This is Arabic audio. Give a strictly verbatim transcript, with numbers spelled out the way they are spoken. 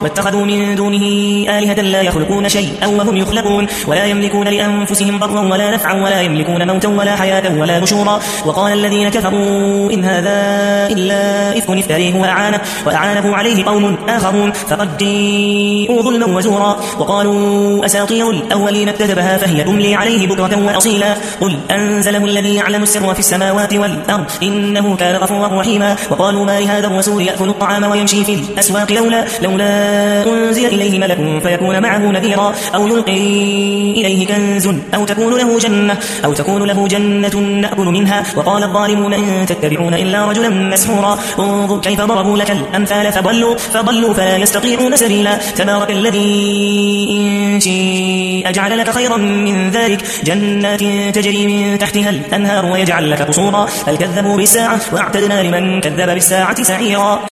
واتخذوا من دونه آلهة لا يخلقون شيئا وهم يخلقون ولا يملكون لأنفسهم ضرا ولا نفعا ولا يملكون موتا ولا حياة ولا نشورا. وقال الذين كفروا إن هذا إلا إفك افتريه وأعانه, وأعانه عليه قوم آخرون فقد جيءوا ظلما وزورا. وقالوا أساطير الأولين اكتتبها فهي تملي عليه بكرة وأصيلا. قل أنزله الذي يعلم السر في السماوات والأرض إنه كان غفورا رحيما. وقالوا ما لهذا الرسول يأكل الطعام ويمشي في الأسواق لولا, لولا أنزل إليه ملك فيكون معه نذيرا أو يلقي إليه كنز أو تكون له جنة أو تكون له جنة نأكل منها. وقال الظالمون إن تتبعون إلا رجلا مسحورا. انظر كيف ضربوا لك الأمثال فضلوا, فضلوا فلا يستطيعون سبيلا. تبارك الذي إن شيء أجعل لك خيرا من ذلك جنات تجري من تحتها الأنهار ويجعل لك قصورا. بل كذبوا بالساعة واعتدنا لمن كذب بالساعة سعيرا.